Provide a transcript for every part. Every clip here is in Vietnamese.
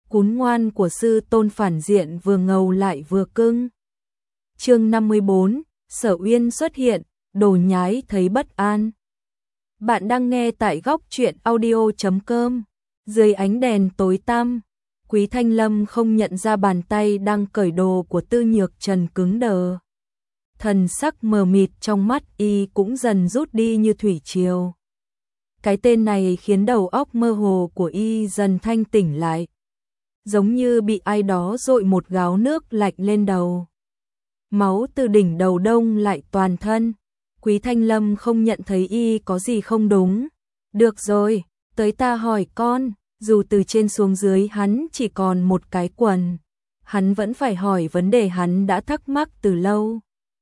cún ngoan của sư tôn phản diện vừa ngầu lại vừa cưng. Chương 54, Sở Uyên xuất hiện, đồ nhái thấy bất an. Bạn đang nghe tại góc truyện audio.com. Dưới ánh đèn tối tăm, Quý Thanh Lâm không nhận ra bàn tay đang cởi đồ của Tư Nhược Trần cứng đờ. Thần sắc mờ mịt trong mắt y cũng dần rút đi như thủy triều. Cái tên này khiến đầu óc mơ hồ của y dần thanh tỉnh lại. Giống như bị ai đó dội một gáo nước lạnh lên đầu. Máu từ đỉnh đầu đông lại toàn thân. Quý Thanh Lâm không nhận thấy y có gì không đúng. Được rồi, tới ta hỏi con, dù từ trên xuống dưới hắn chỉ còn một cái quần. Hắn vẫn phải hỏi vấn đề hắn đã thắc mắc từ lâu.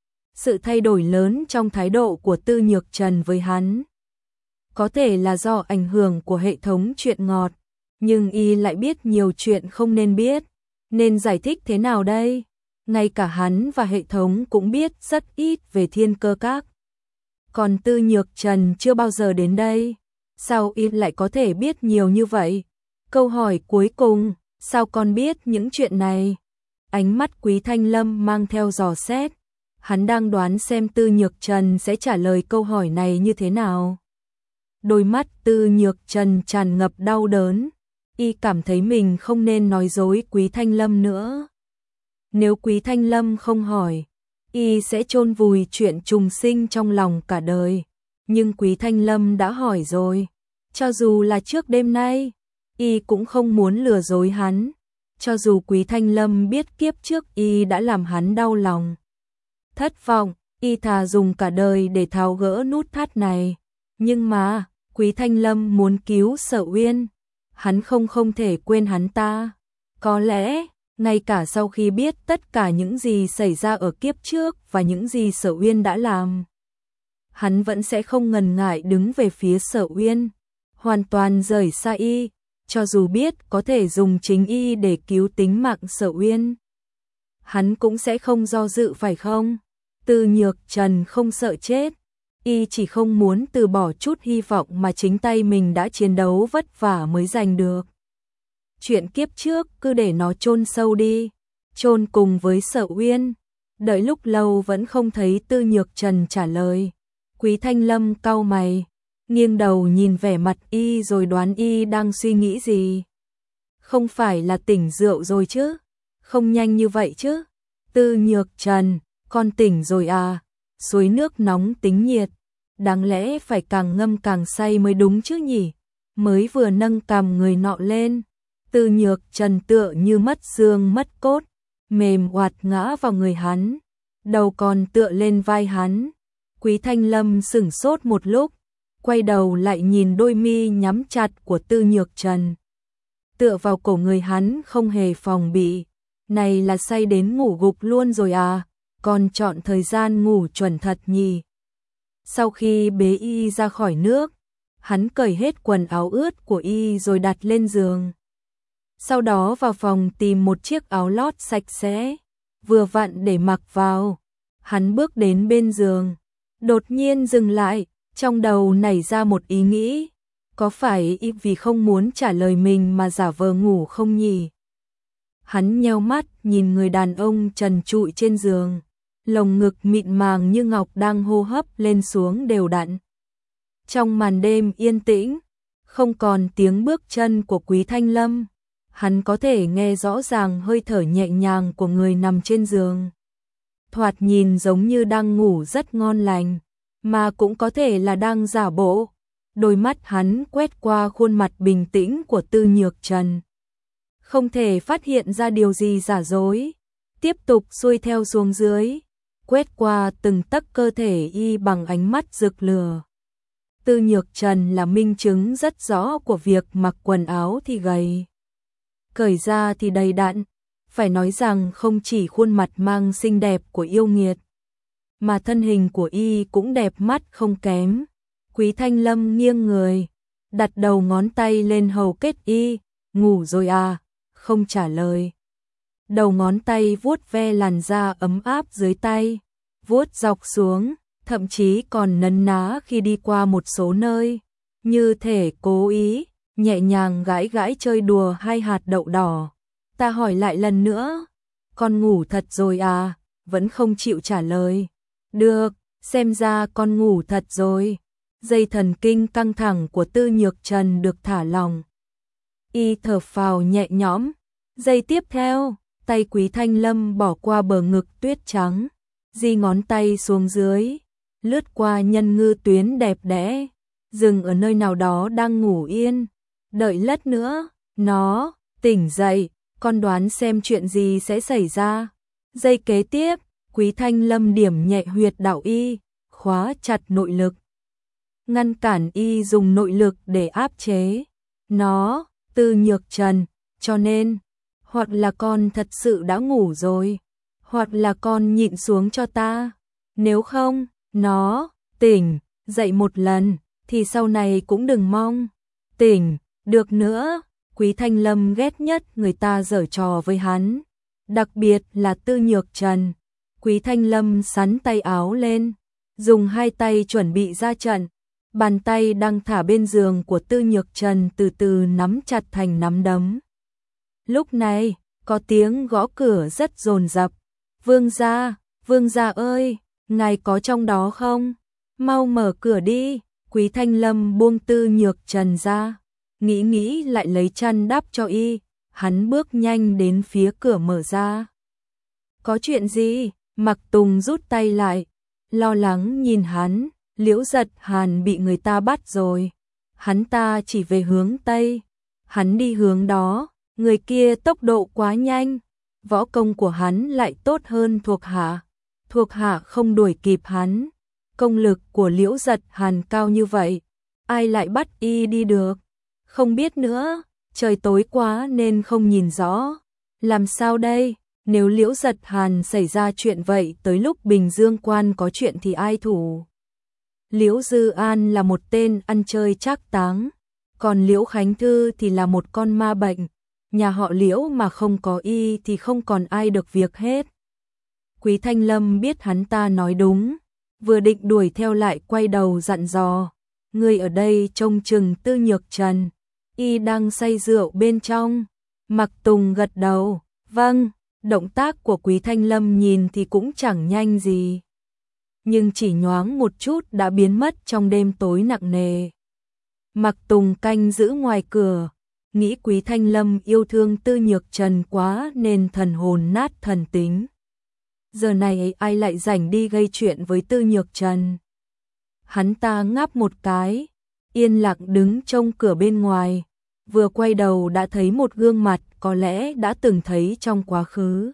Sự thay đổi lớn trong thái độ của Tư Nhược Trần với hắn. Có thể là do ảnh hưởng của hệ thống chuyện ngọt, nhưng y lại biết nhiều chuyện không nên biết. Nên giải thích thế nào đây? Ngay cả hắn và hệ thống cũng biết rất ít về Thiên Cơ Các. Còn Tư Nhược Trần chưa bao giờ đến đây. Sao y lại có thể biết nhiều như vậy? Câu hỏi cuối cùng, sao con biết những chuyện này? Ánh mắt Quý Thanh Lâm mang theo dò xét. Hắn đang đoán xem Tư Nhược Trần sẽ trả lời câu hỏi này như thế nào. Đôi mắt Tư Nhược Trần tràn ngập đau đớn. Y cảm thấy mình không nên nói dối Quý Thanh Lâm nữa. Nếu Quý Thanh Lâm không hỏi, y sẽ chôn vùi chuyện trùng sinh trong lòng cả đời. Nhưng Quý Thanh Lâm đã hỏi rồi. Cho dù là trước đêm nay, y cũng không muốn lừa dối hắn. Cho dù Quý Thanh Lâm biết kiếp trước y đã làm hắn đau lòng, thất vọng, y thà dùng cả đời để tháo gỡ nút thắt này. Nhưng mà, Quý Thanh Lâm muốn cứu Sở Uyên. Hắn không thể quên hắn ta. Có lẽ, ngay cả sau khi biết tất cả những gì xảy ra ở kiếp trước và những gì Sở Uyên đã làm, hắn vẫn sẽ không ngần ngại đứng về phía Sở Uyên, hoàn toàn rời xa y, cho dù biết có thể dùng chính y để cứu tính mạng Sở Uyên. Hắn cũng sẽ không do dự phải không? Tư Nhược Trần không sợ chết, y chỉ không muốn từ bỏ chút hy vọng mà chính tay mình đã chiến đấu vất vả mới giành được. Chuyện kiếp trước cứ để nó chôn sâu đi, chôn cùng với Sở Uyên. Đợi lúc lâu vẫn không thấy Tư Nhược Trần trả lời. Quý Thanh Lâm cau mày, nghiêng đầu nhìn vẻ mặt y rồi đoán y đang suy nghĩ gì. Không phải là tỉnh rượu rồi chứ? Không nhanh như vậy chứ? Tư Nhược Trần, con tỉnh rồi à? Suối nước nóng tính nhiệt, đáng lẽ phải càng ngâm càng say mới đúng chứ nhỉ? Mới vừa nâng cằm người nọ lên, Tư Nhược Trần tựa như mất xương mất cốt, mềm oạt ngã vào người hắn, đầu còn tựa lên vai hắn. Quý Thanh Lâm sửng sốt một lúc, quay đầu lại nhìn đôi mi nhắm chặt của Tư Nhược Trần. Tựa vào cổ người hắn không hề phòng bị. Này là say đến ngủ gục luôn rồi à? Còn chọn thời gian ngủ chuẩn thật nhỉ? Sau khi bế y ra khỏi nước, hắn cởi hết quần áo ướt của y rồi đặt lên giường. Sau đó vào phòng tìm một chiếc áo lót sạch sẽ, vừa vặn để mặc vào. Hắn bước đến bên giường, đột nhiên dừng lại, trong đầu nảy ra một ý nghĩ. Có phải y vì không muốn trả lời mình mà giả vờ ngủ không nhỉ? Hắn nheo mắt nhìn người đàn ông trần trụi trên giường, lồng ngực mịn màng như ngọc đang hô hấp lên xuống đều đặn. Trong màn đêm yên tĩnh, không còn tiếng bước chân của Quý Thanh Lâm, hắn có thể nghe rõ ràng hơi thở nhẹ nhàng của người nằm trên giường. Thoạt nhìn giống như đang ngủ rất ngon lành, mà cũng có thể là đang giả bộ. Đôi mắt hắn quét qua khuôn mặt bình tĩnh của Tư Nhược Trần, không thể phát hiện ra điều gì giả dối. Tiếp tục xuôi theo xuống dưới, quét qua từng tấc cơ thể y bằng ánh mắt rực lửa. Tư Nhược Trần là minh chứng rất rõ của việc mặc quần áo thì gầy, cởi ra thì đầy đặn. Phải nói rằng không chỉ khuôn mặt mang xinh đẹp của yêu nghiệt, mà thân hình của y cũng đẹp mắt không kém. Quý Thanh Lâm nghiêng người, đặt đầu ngón tay lên hầu kết y. Ngủ rồi à? Không trả lời. Đầu ngón tay vuốt ve làn da ấm áp dưới tay, vuốt dọc xuống, thậm chí còn nấn ná khi đi qua một số nơi, như thể cố ý, nhẹ nhàng gãi gãi chơi đùa hai hạt đậu đỏ. Ta hỏi lại lần nữa, con ngủ thật rồi à? Vẫn không chịu trả lời. Được, xem ra con ngủ thật rồi. Dây thần kinh căng thẳng của Tư Nhược Trần được thả lỏng. Y thở phào nhẹ nhõm. Giây tiếp theo, tay Quý Thanh Lâm bỏ qua bờ ngực tuyết trắng, di ngón tay xuống dưới, lướt qua nhân ngư tuyến đẹp đẽ, dừng ở nơi nào đó đang ngủ yên. Đợi lát nữa, nó tỉnh dậy, con đoán xem chuyện gì sẽ xảy ra. Giây kế tiếp, Quý Thanh Lâm điểm nhẹ huyệt đạo y, khóa chặt nội lực, ngăn cản y dùng nội lực để áp chế nó. Tư Nhược Trần, cho nên, hoặc là con thật sự đã ngủ rồi, hoặc là con nhịn xuống cho ta. Nếu không, nó tỉnh dậy một lần, thì sau này cũng đừng mong tỉnh được nữa. Quý Thanh Lâm ghét nhất người ta giở trò với hắn, đặc biệt là Tư Nhược Trần. Quý Thanh Lâm xắn tay áo lên, dùng hai tay chuẩn bị ra trận. Bàn tay đang thả bên giường của Tư Nhược Trần từ từ nắm chặt thành nắm đấm. Lúc này, có tiếng gõ cửa rất dồn dập. Vương gia ơi, ngài có trong đó không? Mau mở cửa đi. Quý Thanh Lâm buông Tư Nhược Trần ra, nghĩ lại lấy chăn đắp cho y. Hắn bước nhanh đến phía cửa mở ra. Có chuyện gì? Mặc Tùng rút tay lại, lo lắng nhìn hắn. Liễu Giật Hàn bị người ta bắt rồi. Hắn ta chỉ về hướng Tây. Hắn đi hướng đó, người kia tốc độ quá nhanh. Võ công của hắn lại tốt hơn thuộc hạ. Thuộc hạ không đuổi kịp hắn. Công lực của Liễu Giật Hàn cao như vậy, ai lại bắt y đi được? Không biết nữa, trời tối quá nên không nhìn rõ. Làm sao đây? Nếu Liễu Giật Hàn xảy ra chuyện vậy, tới lúc Bình Dương Quan có chuyện thì ai thủ? Liễu Dư An là một tên ăn chơi trác táng, còn Liễu Khánh Thư thì là một con ma bệnh. Nhà họ Liễu mà không có y thì không còn ai được việc hết. Quý Thanh Lâm biết hắn ta nói đúng, vừa định đuổi theo lại quay đầu dặn dò. Người ở đây trông chừng Tư Nhược Trần, y đang say rượu bên trong. Mặc Tùng gật đầu, vâng. Động tác của Quý Thanh Lâm nhìn thì cũng chẳng nhanh gì, nhưng chỉ nhoáng một chút đã biến mất trong đêm tối nặng nề. Mặc Tùng canh giữ ngoài cửa, nghĩ Quý Thanh Lâm yêu thương Tư Nhược Trần quá nên thần hồn nát thần tính. Giờ này ai lại rảnh đi gây chuyện với Tư Nhược Trần? Hắn ta ngáp một cái, yên lặng đứng trông cửa bên ngoài, vừa quay đầu đã thấy một gương mặt có lẽ đã từng thấy trong quá khứ.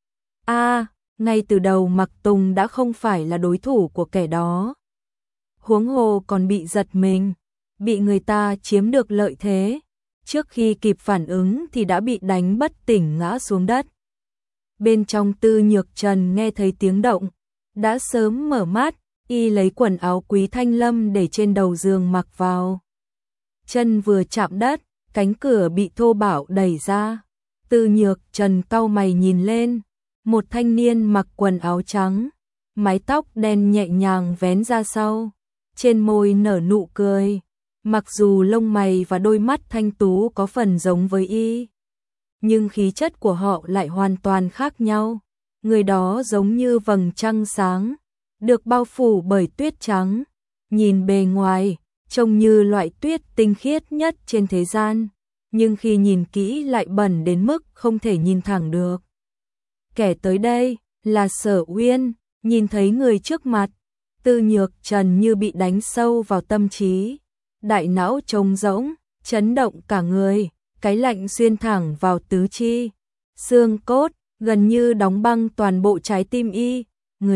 Ngay từ đầu Mặc Tùng đã không phải là đối thủ của kẻ đó. Huống hồ còn bị giật mình, bị người ta chiếm được lợi thế. Trước khi kịp phản ứng thì đã bị đánh bất tỉnh ngã xuống đất. Bên trong Tư Nhược Trần nghe thấy tiếng động, đã sớm mở mắt, y lấy quần áo Quý Thanh Lâm để trên đầu giường mặc vào. Chân vừa chạm đất, cánh cửa bị thô bạo đẩy ra. Tư Nhược Trần cau mày nhìn lên, một thanh niên mặc quần áo trắng, mái tóc đen nhẹ nhàng vén ra sau, trên môi nở nụ cười. Mặc dù lông mày và đôi mắt thanh tú có phần giống với y, nhưng khí chất của họ lại hoàn toàn khác nhau. Người đó giống như vầng trăng sáng, được bao phủ bởi tuyết trắng, nhìn bề ngoài trông như loại tuyết tinh khiết nhất trên thế gian, nhưng khi nhìn kỹ lại bẩn đến mức không thể nhìn thẳng được. Kẻ tới đây là Sở Uyên. Nhìn thấy người trước mặt, Tư Nhược Trần như bị đánh sâu vào tâm trí, đại não trống rỗng, chấn động cả người, cái lạnh xuyên thẳng vào tứ chi, xương cốt, gần như đóng băng toàn bộ trái tim y.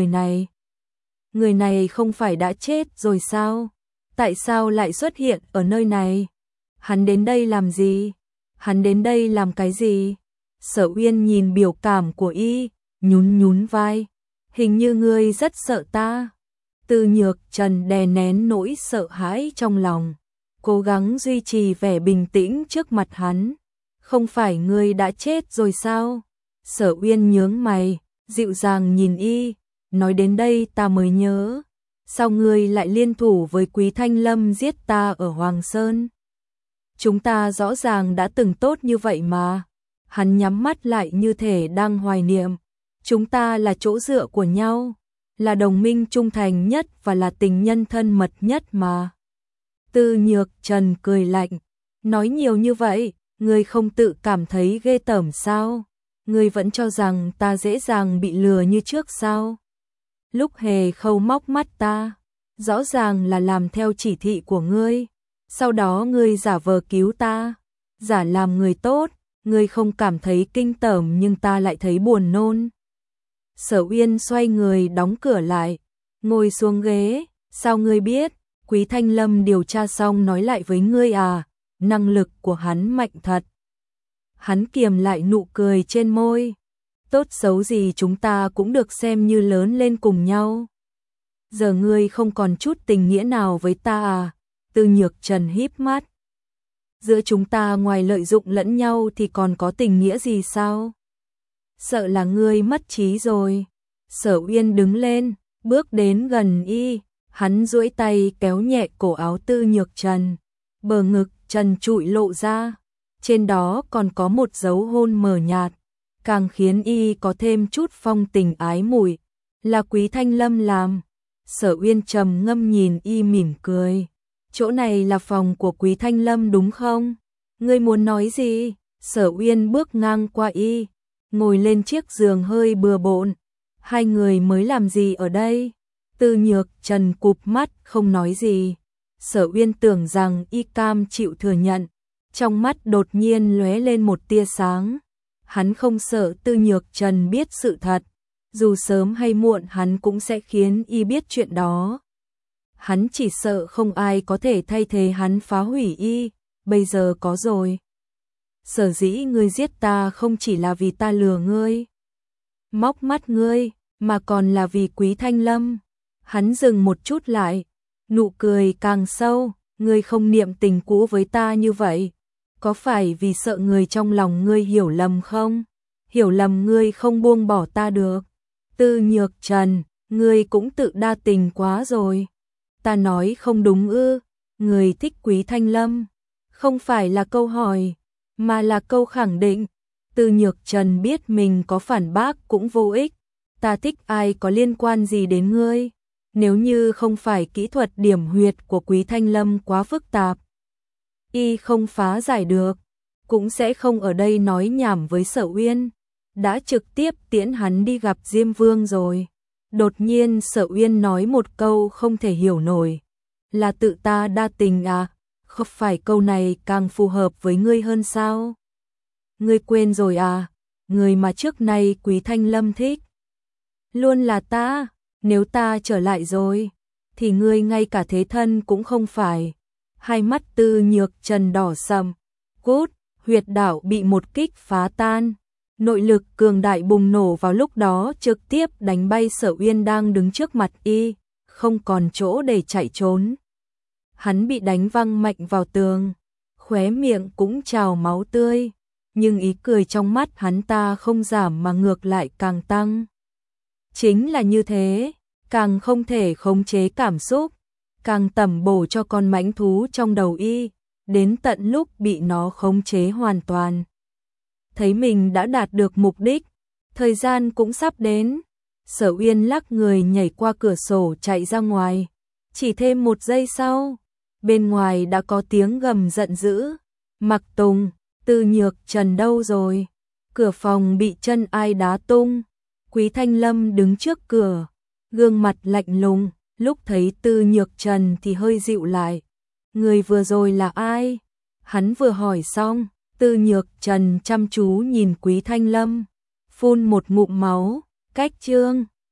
Người này không phải đã chết rồi sao? Tại sao lại xuất hiện ở nơi này? Hắn đến đây làm gì? Hắn đến đây làm cái gì? Sở Uyên nhìn biểu cảm của y, nhún vai. Hình như ngươi rất sợ ta. Tư Nhược Trần đè nén nỗi sợ hãi trong lòng, cố gắng duy trì vẻ bình tĩnh trước mặt hắn. Không phải ngươi đã chết rồi sao? Sở Uyên nhướng mày, dịu dàng nhìn y, nói đến đây ta mới nhớ. Sao ngươi lại liên thủ với Quý Thanh Lâm giết ta ở Hoàng Sơn? Chúng ta rõ ràng đã từng tốt như vậy mà. Hắn nhắm mắt lại như thể đang hoài niệm. Chúng ta là chỗ dựa của nhau, là đồng minh trung thành nhất và là tình nhân thân mật nhất mà. Tư Nhược Trần cười lạnh, nói nhiều như vậy, ngươi không tự cảm thấy ghê tởm sao? Ngươi vẫn cho rằng ta dễ dàng bị lừa như trước sao? Lúc Hề Khâu móc mắt ta, rõ ràng là làm theo chỉ thị của ngươi. Sau đó ngươi giả vờ cứu ta, giả làm người tốt, ngươi không cảm thấy kinh tởm nhưng ta lại thấy buồn nôn. Sở Uyên xoay người đóng cửa lại, ngồi xuống ghế, sao ngươi biết? Quý Thanh Lâm điều tra xong nói lại với ngươi à? Năng lực của hắn mạnh thật. Hắn kiềm lại nụ cười trên môi. Tốt xấu gì chúng ta cũng được xem như lớn lên cùng nhau. Giờ ngươi không còn chút tình nghĩa nào với ta à? Tư Nhược Trần híp mắt. Giữa chúng ta ngoài lợi dụng lẫn nhau thì còn có tình nghĩa gì sao? Sợ là ngươi mất trí rồi. Sở Uyên đứng lên, bước đến gần y, hắn duỗi tay kéo nhẹ cổ áo Tư Nhược Trần, bờ ngực trần trụi lộ ra, trên đó còn có một dấu hôn mờ nhạt, càng khiến y có thêm chút phong tình ái mùi. Là Quý Thanh Lâm làm. Sở Uyên trầm ngâm nhìn y mỉm cười. Chỗ này là phòng của Quý Thanh Lâm đúng không? Ngươi muốn nói gì? Sở Uyên bước ngang qua y, ngồi lên chiếc giường hơi bừa bộn. Hai người mới làm gì ở đây? Tư Nhược Trần cụp mắt không nói gì. Sở Uyên tưởng rằng y cam chịu thừa nhận, trong mắt đột nhiên lóe lên một tia sáng. Hắn không sợ Tư Nhược Trần biết sự thật, dù sớm hay muộn hắn cũng sẽ khiến y biết chuyện đó. Hắn chỉ sợ không ai có thể thay thế hắn phá hủy y, bây giờ có rồi. Sở dĩ ngươi giết ta không chỉ là vì ta lừa ngươi, móc mắt ngươi, mà còn là vì Quý Thanh Lâm. Hắn dừng một chút lại, nụ cười càng sâu, ngươi không niệm tình cũ với ta như vậy, có phải vì sợ người trong lòng ngươi hiểu lầm không? Hiểu lầm ngươi không buông bỏ ta được. Tư Nhược Trần, ngươi cũng tự đa tình quá rồi. Ta nói không đúng ư? Ngươi thích Quý Thanh Lâm, không phải là câu hỏi, mà là câu khẳng định. Tư Nhược Trần biết mình có phản bác cũng vô ích. Ta thích ai có liên quan gì đến ngươi? Nếu như không phải kỹ thuật điểm huyệt của Quý Thanh Lâm quá phức tạp, y không phá giải được, cũng sẽ không ở đây nói nhảm với Sở Uyên, đã trực tiếp tiễn hắn đi gặp Diêm Vương rồi. Đột nhiên Sở Uyên nói một câu không thể hiểu nổi, là tự ta đa tình à? Không phải câu này càng phù hợp với ngươi hơn sao? Ngươi quên rồi à? Người mà trước nay Quý Thanh Lâm thích luôn là ta. Nếu ta trở lại rồi, thì ngươi ngay cả thế thân cũng không phải. Hai mắt Tư Nhược Trần đỏ sầm, cút, huyệt đạo bị một kích phá tan. Nội lực cường đại bùng nổ vào lúc đó trực tiếp đánh bay Sở Uyên đang đứng trước mặt y, không còn chỗ để chạy trốn. Hắn bị đánh văng mạnh vào tường, khóe miệng cũng trào máu tươi, nhưng ý cười trong mắt hắn ta không giảm mà ngược lại càng tăng. Chính là như thế, càng không thể khống chế cảm xúc, càng tẩm bổ cho con mãnh thú trong đầu y, đến tận lúc bị nó khống chế hoàn toàn. Thấy mình đã đạt được mục đích, thời gian cũng sắp đến, Sở Uyên lắc người nhảy qua cửa sổ chạy ra ngoài. Chỉ thêm một giây sau, bên ngoài đã có tiếng gầm giận dữ. Mặc Tùng, Tư Nhược Trần đâu rồi? Cửa phòng bị chân ai đá tung. Quý Thanh Lâm đứng trước cửa, gương mặt lạnh lùng, lúc thấy Tư Nhược Trần thì hơi dịu lại. Người vừa rồi là ai? Hắn vừa hỏi xong, Tư Nhược Trần chăm chú nhìn Quý Thanh Lâm, phun một ngụm máu, cách chương.